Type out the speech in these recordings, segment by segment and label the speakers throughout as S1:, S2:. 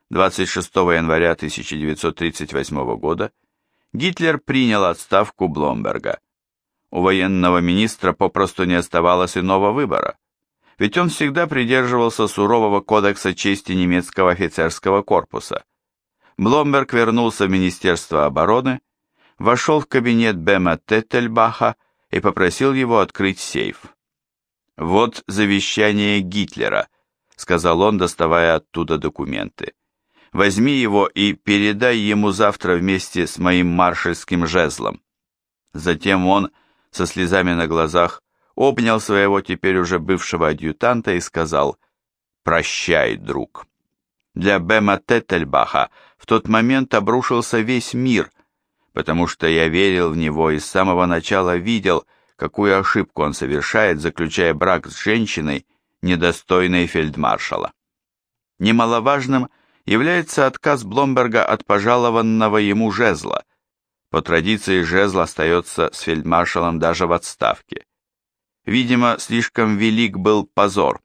S1: 26 января 1938 года Гитлер принял отставку Бломберга. У военного министра попросту не оставалось иного выбора, ведь он всегда придерживался сурового кодекса чести немецкого офицерского корпуса. Бломберг вернулся в Министерство обороны, вошел в кабинет Бема Теттельбаха и попросил его открыть сейф. «Вот завещание Гитлера», — сказал он, доставая оттуда документы. «Возьми его и передай ему завтра вместе с моим маршальским жезлом». Затем он, со слезами на глазах, обнял своего теперь уже бывшего адъютанта и сказал: «Прощай, друг». Для Бема Теттельбаха в тот момент обрушился весь мир, потому что я верил в него и с самого начала видел, какую ошибку он совершает, заключая брак с женщиной, недостойной фельдмаршала. Немаловажным является отказ Бломберга от пожалованного ему жезла. По традиции жезл остается с фельдмаршалом даже в отставке. Видимо, слишком велик был позор.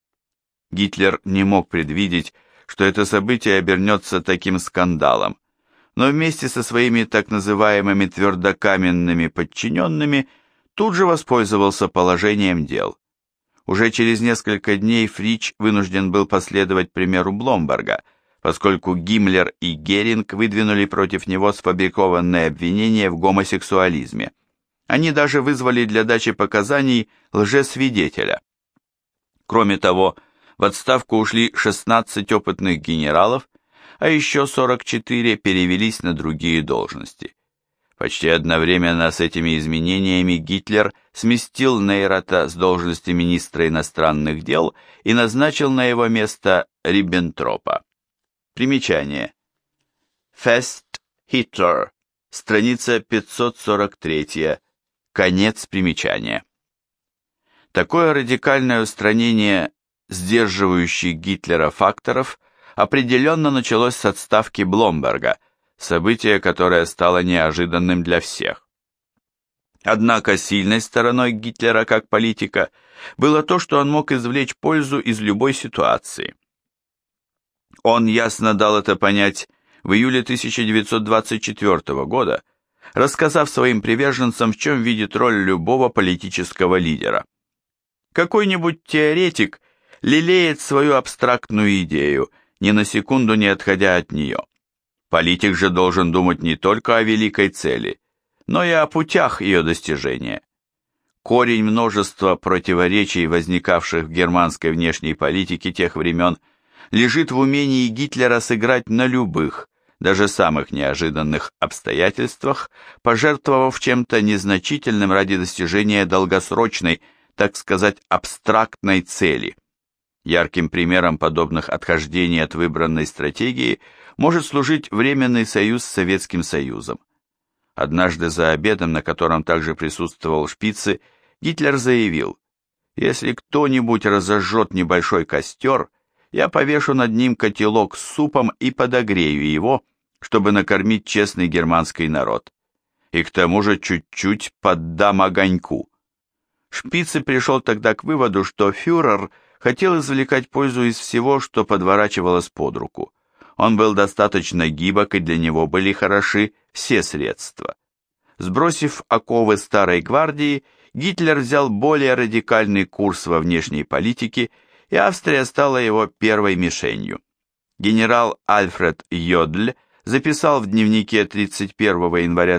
S1: Гитлер не мог предвидеть, что это событие обернется таким скандалом, но вместе со своими так называемыми твердокаменными подчиненными тут же воспользовался положением дел. Уже через несколько дней Фрич вынужден был последовать примеру Бломберга, поскольку Гиммлер и Геринг выдвинули против него сфабрикованные обвинения в гомосексуализме. Они даже вызвали для дачи показаний лжесвидетеля. Кроме того, в отставку ушли 16 опытных генералов, а еще 44 перевелись на другие должности. Почти одновременно с этими изменениями Гитлер сместил Нейрата с должности министра иностранных дел и назначил на его место Риббентропа. Примечание. Fest Hitler. Страница 543. Конец примечания. Такое радикальное устранение сдерживающих Гитлера факторов определенно началось с отставки Бломберга, событие, которое стало неожиданным для всех. Однако сильной стороной Гитлера как политика было то, что он мог извлечь пользу из любой ситуации. Он ясно дал это понять в июле 1924 года, рассказав своим приверженцам, в чем видит роль любого политического лидера. Какой-нибудь теоретик лелеет свою абстрактную идею, ни на секунду не отходя от нее. Политик же должен думать не только о великой цели, но и о путях ее достижения. Корень множества противоречий, возникавших в германской внешней политике тех времен, лежит в умении Гитлера сыграть на любых, даже самых неожиданных обстоятельствах, пожертвовав чем-то незначительным ради достижения долгосрочной, так сказать, абстрактной цели. Ярким примером подобных отхождений от выбранной стратегии может служить Временный союз с Советским Союзом. Однажды за обедом, на котором также присутствовал Шпице, Гитлер заявил: «Если кто-нибудь разожжет небольшой костер, я повешу над ним котелок с супом и подогрею его, чтобы накормить честный германский народ. И к тому же чуть-чуть поддам огоньку». Шпице пришел тогда к выводу, что фюрер хотел извлекать пользу из всего, что подворачивалось под руку. Он был достаточно гибок, и для него были хороши все средства. Сбросив оковы старой гвардии, Гитлер взял более радикальный курс во внешней политике, и Австрия стала его первой мишенью. Генерал Альфред Йодль записал в дневнике 31 января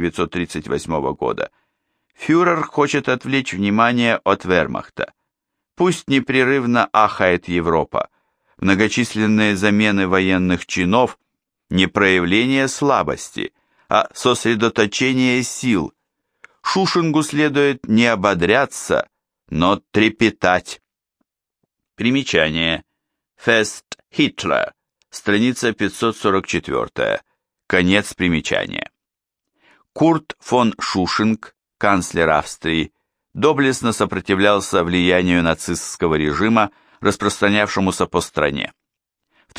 S1: 1938 года: «Фюрер хочет отвлечь внимание от вермахта. Пусть непрерывно ахает Европа. Многочисленные замены военных чинов – не проявление слабости, а сосредоточение сил. Шушингу следует не ободряться, но трепетать». Примечание. Fest Hitler. Страница 544. Конец примечания. Курт фон Шушинг, канцлер Австрии, доблестно сопротивлялся влиянию нацистского режима, распространявшемуся по стране. В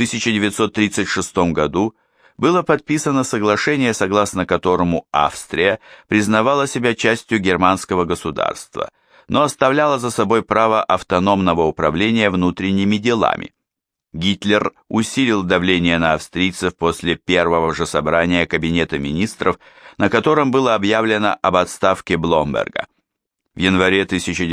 S1: 1936 году было подписано соглашение, согласно которому Австрия признавала себя частью германского государства, но оставляла за собой право автономного управления внутренними делами. Гитлер усилил давление на австрийцев после первого же собрания Кабинета министров, на котором было объявлено об отставке Бломберга. В январе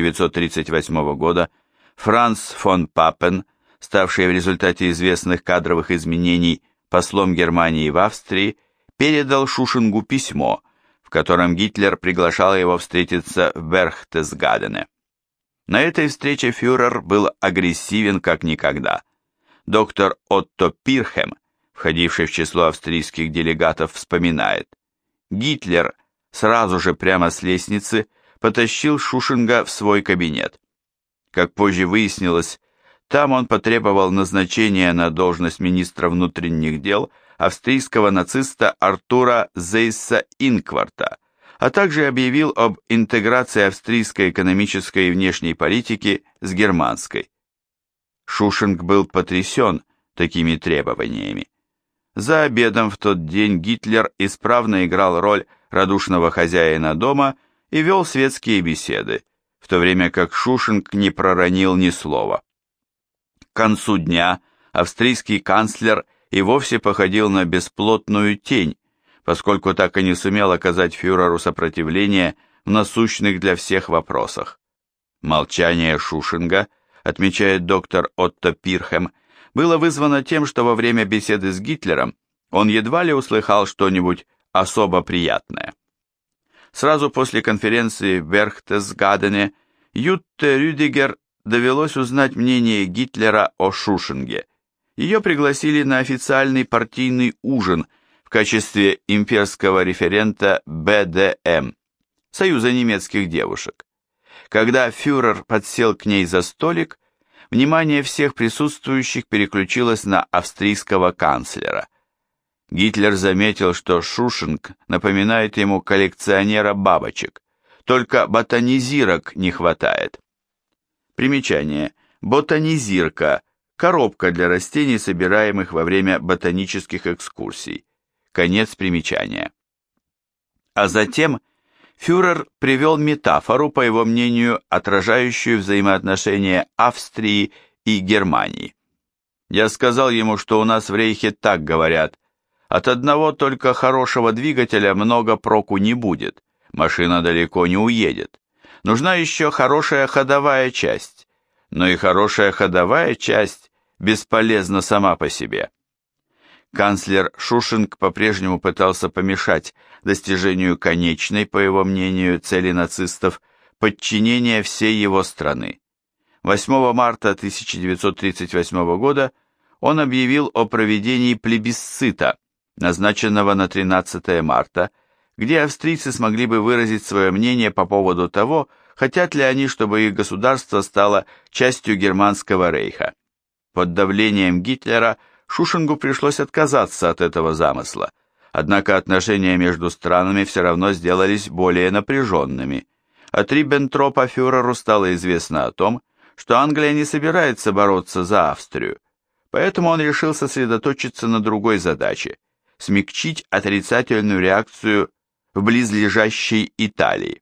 S1: 1938 года Франц фон Папен, ставший в результате известных кадровых изменений послом Германии в Австрии, передал Шушингу письмо, в котором Гитлер приглашал его встретиться в Берхтесгадене. На этой встрече фюрер был агрессивен как никогда. Доктор Отто Пирхем, входивший в число австрийских делегатов, вспоминает: Гитлер сразу же прямо с лестницы потащил Шушинга в свой кабинет. Как позже выяснилось, там он потребовал назначения на должность министра внутренних дел австрийского нациста Артура Зейса Инкварта, а также объявил об интеграции австрийской экономической и внешней политики с германской. Шушинг был потрясен такими требованиями. За обедом в тот день Гитлер исправно играл роль радушного хозяина дома и вел светские беседы, в то время как Шушинг не проронил ни слова. К концу дня австрийский канцлер и вовсе походил на бесплотную тень, поскольку так и не сумел оказать фюреру сопротивление в насущных для всех вопросах. Молчание Шушинга, отмечает доктор Отто Пирхем, было вызвано тем, что во время беседы с Гитлером он едва ли услыхал что-нибудь особо приятное. Сразу после конференции в Берхтесгадене Ютте Рюдигер довелось узнать мнение Гитлера о Шушинге. Ее пригласили на официальный партийный ужин в качестве имперского референта БДМ, Союза немецких девушек. Когда фюрер подсел к ней за столик, внимание всех присутствующих переключилось на австрийского канцлера. Гитлер заметил, что Шушинг напоминает ему коллекционера бабочек, только ботанизирок не хватает. Примечание. Ботанизирка – коробка для растений, собираемых во время ботанических экскурсий. Конец примечания. А затем фюрер привел метафору, по его мнению, отражающую взаимоотношения Австрии и Германии. Я сказал ему, что у нас в Рейхе так говорят: от одного только хорошего двигателя много проку не будет, машина далеко не уедет. Нужна еще хорошая ходовая часть, но и хорошая ходовая часть бесполезна сама по себе. Канцлер Шушинг по-прежнему пытался помешать достижению конечной, по его мнению, цели нацистов – подчинения всей его страны. 8 марта 1938 года он объявил о проведении плебисцита, назначенного на 13 марта, где австрийцы смогли бы выразить свое мнение по поводу того, хотят ли они, чтобы их государство стало частью Германского рейха. Под давлением Гитлера Шушингу пришлось отказаться от этого замысла, однако отношения между странами все равно сделались более напряженными. От Риббентропа фюреру стало известно о том, что Англия не собирается бороться за Австрию, поэтому он решил сосредоточиться на другой задаче – смягчить отрицательную реакцию в близлежащей Италии.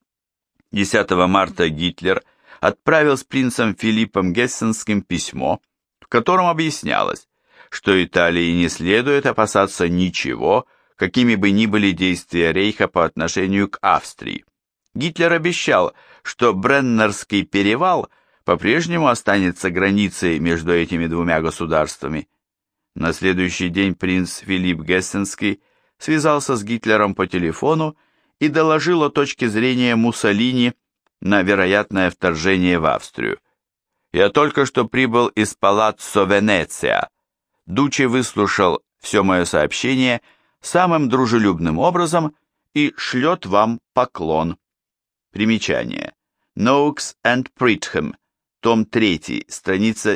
S1: 10 марта Гитлер отправил с принцем Филиппом Гессенским письмо, в котором объяснялось, что Италии не следует опасаться ничего, какими бы ни были действия Рейха по отношению к Австрии. Гитлер обещал, что Бреннерский перевал по-прежнему останется границей между этими двумя государствами. На следующий день принц Филипп Гессенский связался с Гитлером по телефону и доложил о точке зрения Муссолини на вероятное вторжение в Австрию. «Я только что прибыл из Палаццо Венеция. Дуччи выслушал все мое сообщение самым дружелюбным образом и шлет вам поклон». Примечание. Ноукс энд Притхэм, том 3, страница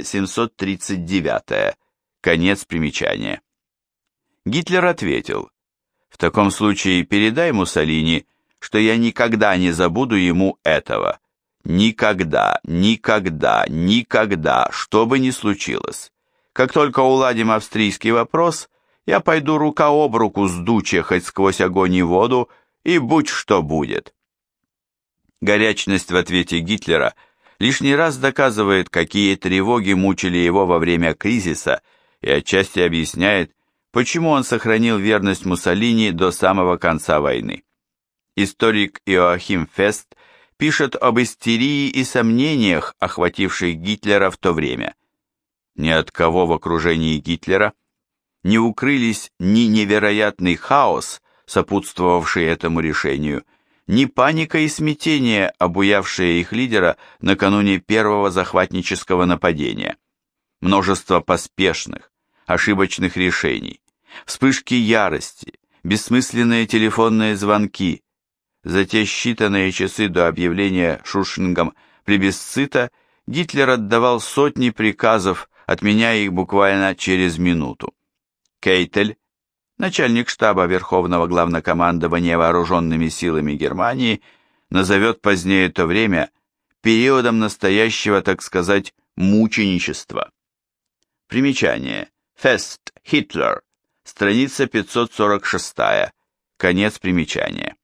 S1: 739, конец примечания. Гитлер ответил: «В таком случае передай Муссолини, что я никогда не забуду ему этого. Никогда, никогда, никогда, что бы ни случилось. Как только уладим австрийский вопрос, я пойду рука об руку с Дуччи хоть сквозь огонь и воду, и будь что будет». Горячность в ответе Гитлера лишний раз доказывает, какие тревоги мучили его во время кризиса и отчасти объясняет, почему он сохранил верность Муссолини до самого конца войны. Историк Иоахим Фест пишет об истерии и сомнениях, охвативших Гитлера в то время. Ни от кого в окружении Гитлера не укрылись ни невероятный хаос, сопутствовавший этому решению, ни паника и смятение, обуявшие их лидера накануне первого захватнического нападения. Множество поспешных, ошибочных решений, вспышки ярости, бессмысленные телефонные звонки. За те считанные часы до объявления Шушнингом плебисцита Гитлер отдавал сотни приказов, отменяя их буквально через минуту. Кейтель, начальник штаба Верховного Главнокомандования Вооруженными силами Германии, назовет позднее то время периодом настоящего, так сказать, мученичества. Примечание. Фест, Хитлер, страница 546, конец примечания.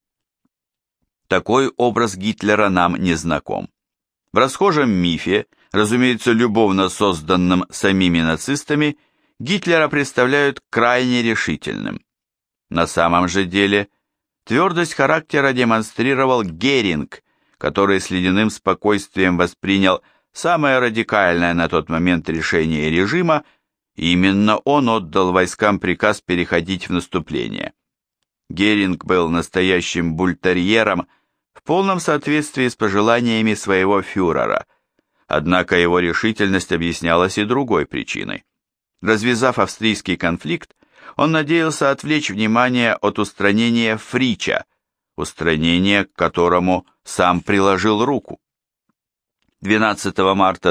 S1: Такой образ Гитлера нам не знаком. В расхожем мифе, разумеется, любовно созданном самими нацистами, Гитлера представляют крайне решительным. На самом же деле, твердость характера демонстрировал Геринг, который с ледяным спокойствием воспринял самое радикальное на тот момент решение режима, и именно он отдал войскам приказ переходить в наступление. Геринг был настоящим бультерьером в полном соответствии с пожеланиями своего фюрера, однако его решительность объяснялась и другой причиной. Развязав австрийский конфликт, он надеялся отвлечь внимание от устранения Фрича, устранения к которому сам приложил руку. 12 марта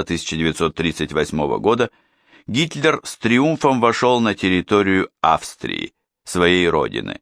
S1: 1938 года Гитлер с триумфом вошел на территорию Австрии, своей родины.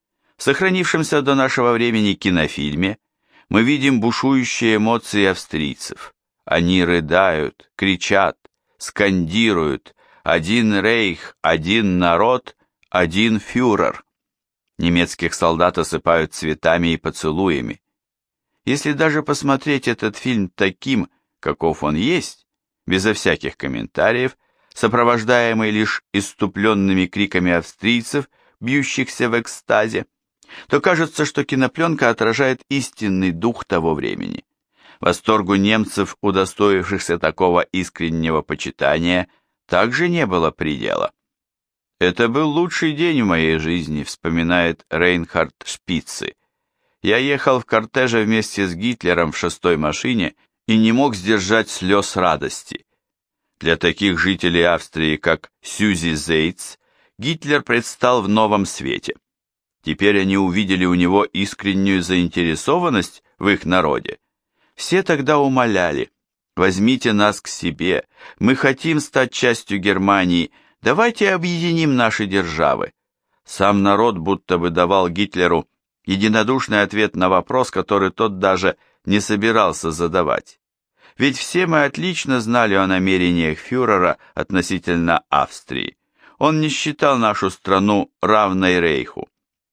S1: В сохранившемся до нашего времени кинофильме мы видим бушующие эмоции австрийцев. Они рыдают, кричат, скандируют: «Один рейх, один народ, один фюрер». Немецких солдат осыпают цветами и поцелуями. Если даже посмотреть этот фильм таким, каков он есть, безо всяких комментариев, сопровождаемый лишь исступленными криками австрийцев, бьющихся в экстазе, то кажется, что кинопленка отражает истинный дух того времени. Восторгу немцев, удостоившихся такого искреннего почитания, также не было предела. «Это был лучший день в моей жизни», вспоминает Рейнхард Шпицы. «Я ехал в кортеже вместе с Гитлером в 6-й машине и не мог сдержать слез радости». Для таких жителей Австрии, как Сьюзи Зейтс, Гитлер предстал в новом свете. Теперь они увидели у него искреннюю заинтересованность в их народе. Все тогда умоляли: «Возьмите нас к себе, мы хотим стать частью Германии, давайте объединим наши державы». Сам народ будто бы давал Гитлеру единодушный ответ на вопрос, который тот даже не собирался задавать. Ведь все мы отлично знали о намерениях фюрера относительно Австрии. Он не считал нашу страну равной рейху.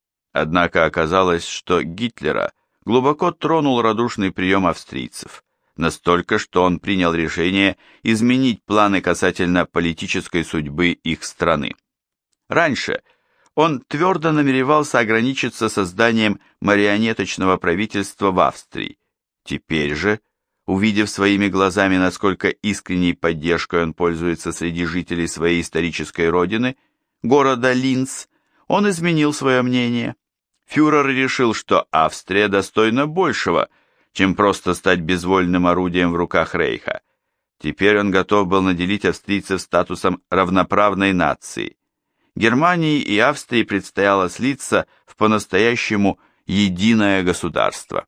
S1: Однако оказалось, что Гитлера глубоко тронул радушный прием австрийцев, настолько, что он принял решение изменить планы касательно политической судьбы их страны. Раньше он твердо намеревался ограничиться созданием марионеточного правительства в Австрии. Теперь же, увидев своими глазами, насколько искренней поддержкой он пользуется среди жителей своей исторической родины, города Линц, он изменил свое мнение. Фюрер решил, что Австрия достойна большего, чем просто стать безвольным орудием в руках рейха. Теперь он готов был наделить австрийцев статусом равноправной нации. Германии и Австрии предстояло слиться в по-настоящему единое государство.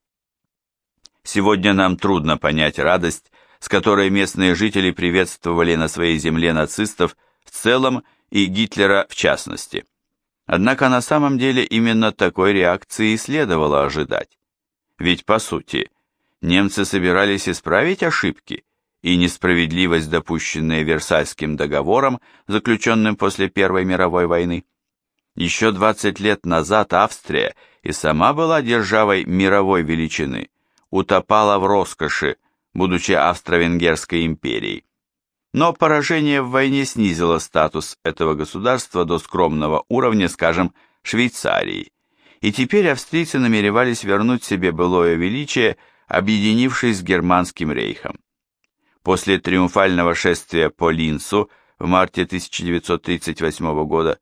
S1: Сегодня нам трудно понять радость, с которой местные жители приветствовали на своей земле нацистов в целом и Гитлера в частности. Однако на самом деле именно такой реакции и следовало ожидать. Ведь, по сути, немцы собирались исправить ошибки и несправедливость, допущенные Версальским договором, заключенным после Первой мировой войны. Еще 20 лет назад Австрия и сама была державой мировой величины, утопала в роскоши, будучи Австро-Венгерской империей. Но поражение в войне снизило статус этого государства до скромного уровня, скажем, Швейцарии, и теперь австрийцы намеревались вернуть себе былое величие, объединившись с Германским рейхом. После триумфального шествия по Линцу в марте 1938 года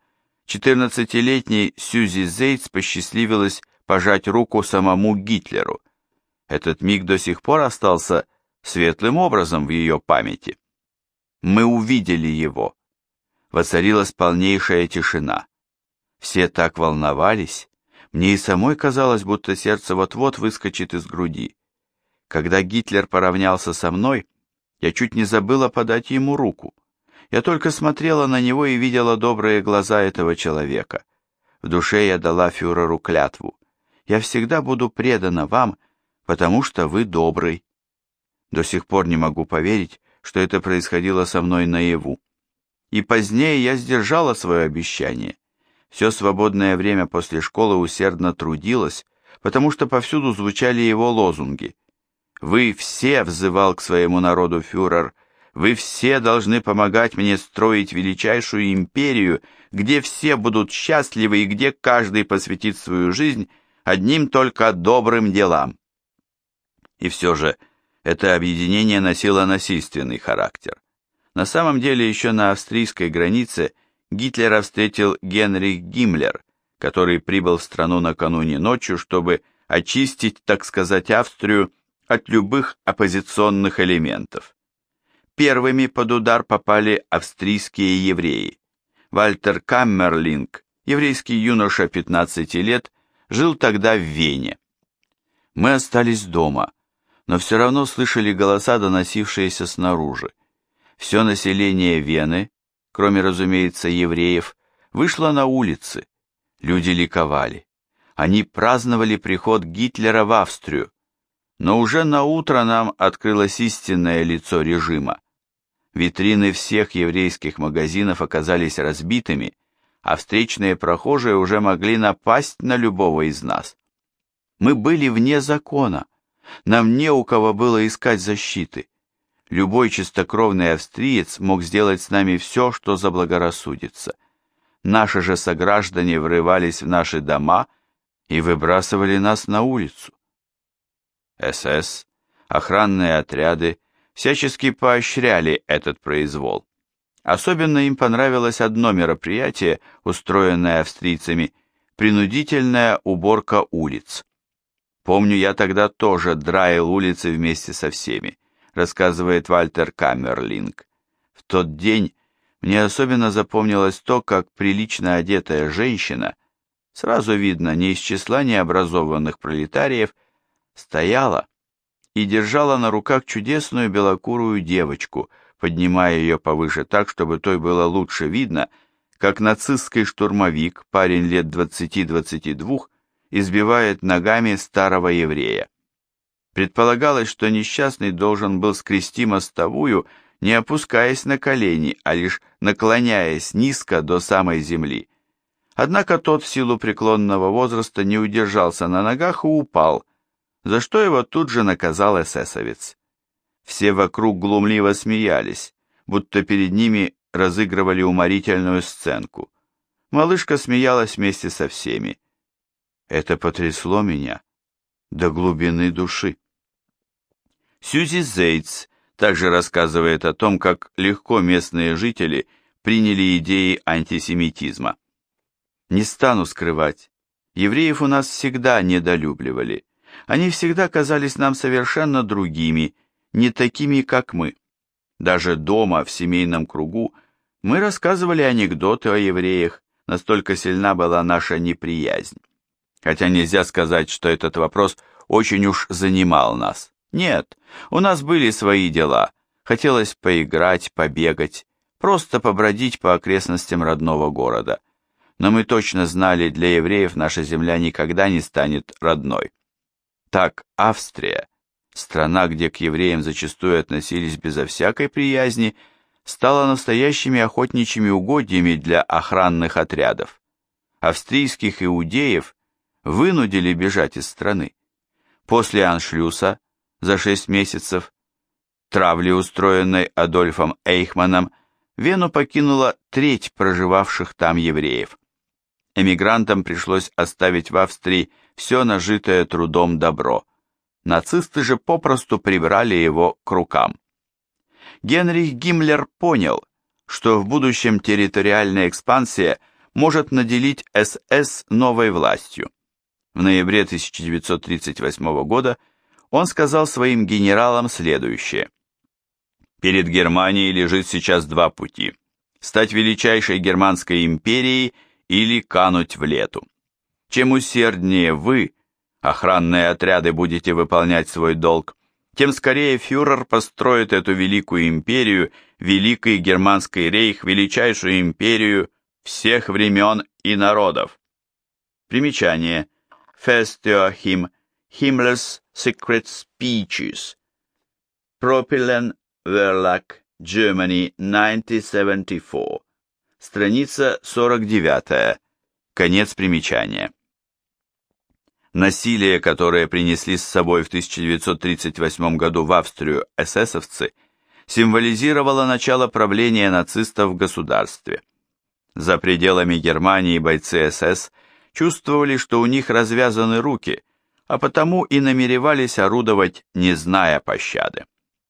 S1: 14-летней Сьюзи Зейтс посчастливилось пожать руку самому Гитлеру. Этот миг до сих пор остался светлым образом в ее памяти. Мы увидели его. Воцарилась полнейшая тишина. Все так волновались, мне и самой казалось, будто сердце вот-вот выскочит из груди. Когда Гитлер поравнялся со мной, я чуть не забыла подать ему руку. Я только смотрела на него и видела добрые глаза этого человека. В душе я дала фюреру клятву. Я всегда буду предана вам, потому что вы добрый. До сих пор не могу поверить, что это происходило со мной наяву. И позднее я сдержала свое обещание. Все свободное время после школы усердно трудилась, потому что повсюду звучали его лозунги. «Вы все», — взывал к своему народу фюрер, — «вы все должны помогать мне строить величайшую империю, где все будут счастливы и где каждый посвятит свою жизнь одним только добрым делам». И все же это объединение носило насильственный характер. На самом деле еще на австрийской границе Гитлера встретил Генрих Гиммлер, который прибыл в страну накануне ночью, чтобы очистить, так сказать, Австрию от любых оппозиционных элементов. Первыми под удар попали австрийские евреи. Вальтер Каммерлинг, еврейский юноша 15 лет, жил тогда в Вене. Мы остались дома, но все равно слышали голоса, доносившиеся снаружи. Все население Вены, кроме, разумеется, евреев, вышло на улицы. Люди ликовали. Они праздновали приход Гитлера в Австрию. Но уже на утро нам открылось истинное лицо режима. Витрины всех еврейских магазинов оказались разбитыми, а встречные прохожие уже могли напасть на любого из нас. Мы были вне закона, нам не у кого было искать защиты. Любой чистокровный австриец мог сделать с нами все, что заблагорассудится. Наши же сограждане врывались в наши дома и выбрасывали нас на улицу. СС, охранные отряды всячески поощряли этот произвол. Особенно им понравилось одно мероприятие, устроенное австрийцами – принудительная уборка улиц. Помню, я тогда тоже драил улицы вместе со всеми, рассказывает Вальтер Каммерлинг. В тот день мне особенно запомнилось то, как прилично одетая женщина, сразу видно, не из числа необразованных пролетариев, стояла и держала на руках чудесную белокурую девочку, поднимая ее повыше так, чтобы той было лучше видно, как нацистский штурмовик, парень лет 20-22, избивает ногами старого еврея. Предполагалось, что несчастный должен был скрести мостовую, не опускаясь на колени, а лишь наклоняясь низко до самой земли. Однако тот в силу преклонного возраста не удержался на ногах и упал, за что его тут же наказал эсэсовец. Все вокруг глумливо смеялись, будто перед ними разыгрывали уморительную сценку. Малышка смеялась вместе со всеми. Это потрясло меня до глубины души. Сьюзи Зейтс также рассказывает о том, как легко местные жители приняли идеи антисемитизма. Не стану скрывать, евреев у нас всегда недолюбливали. Они всегда казались нам совершенно другими, не такими, как мы. Даже дома, в семейном кругу, мы рассказывали анекдоты о евреях, настолько сильна была наша неприязнь. Хотя нельзя сказать, что этот вопрос очень уж занимал нас. Нет, у нас были свои дела. Хотелось поиграть, побегать, просто побродить по окрестностям родного города. Но мы точно знали, для евреев наша земля никогда не станет родной. Так Австрия, страна, где к евреям зачастую относились безо всякой приязни, стала настоящими охотничьими угодьями для охранных отрядов. Австрийских иудеев вынудили бежать из страны. После аншлюса за 6 месяцев травли, устроенной Адольфом Эйхманом, Вену покинула треть проживавших там евреев. Эмигрантам пришлось оставить в Австрии все нажитое трудом добро. Нацисты же попросту прибрали его к рукам. Генрих Гиммлер понял, что в будущем территориальная экспансия может наделить СС новой властью. В ноябре 1938 года он сказал своим генералам следующее: «Перед Германией лежит сейчас два пути – стать величайшей германской империей или кануть в лету. Чем усерднее вы, охранные отряды, будете выполнять свой долг, тем скорее фюрер построит эту великую империю, великий германский рейх, величайшую империю всех времен и народов». Примечание. First him Himmler's Secret Speeches. Propylen Verlag, Germany, 1974. Страница 49. Конец примечания. Насилие, которое принесли с собой в 1938 году в Австрию эсэсовцы, символизировало начало правления нацистов в государстве. За пределами Германии бойцы СС чувствовали, что у них развязаны руки, а потому и намеревались орудовать, не зная пощады.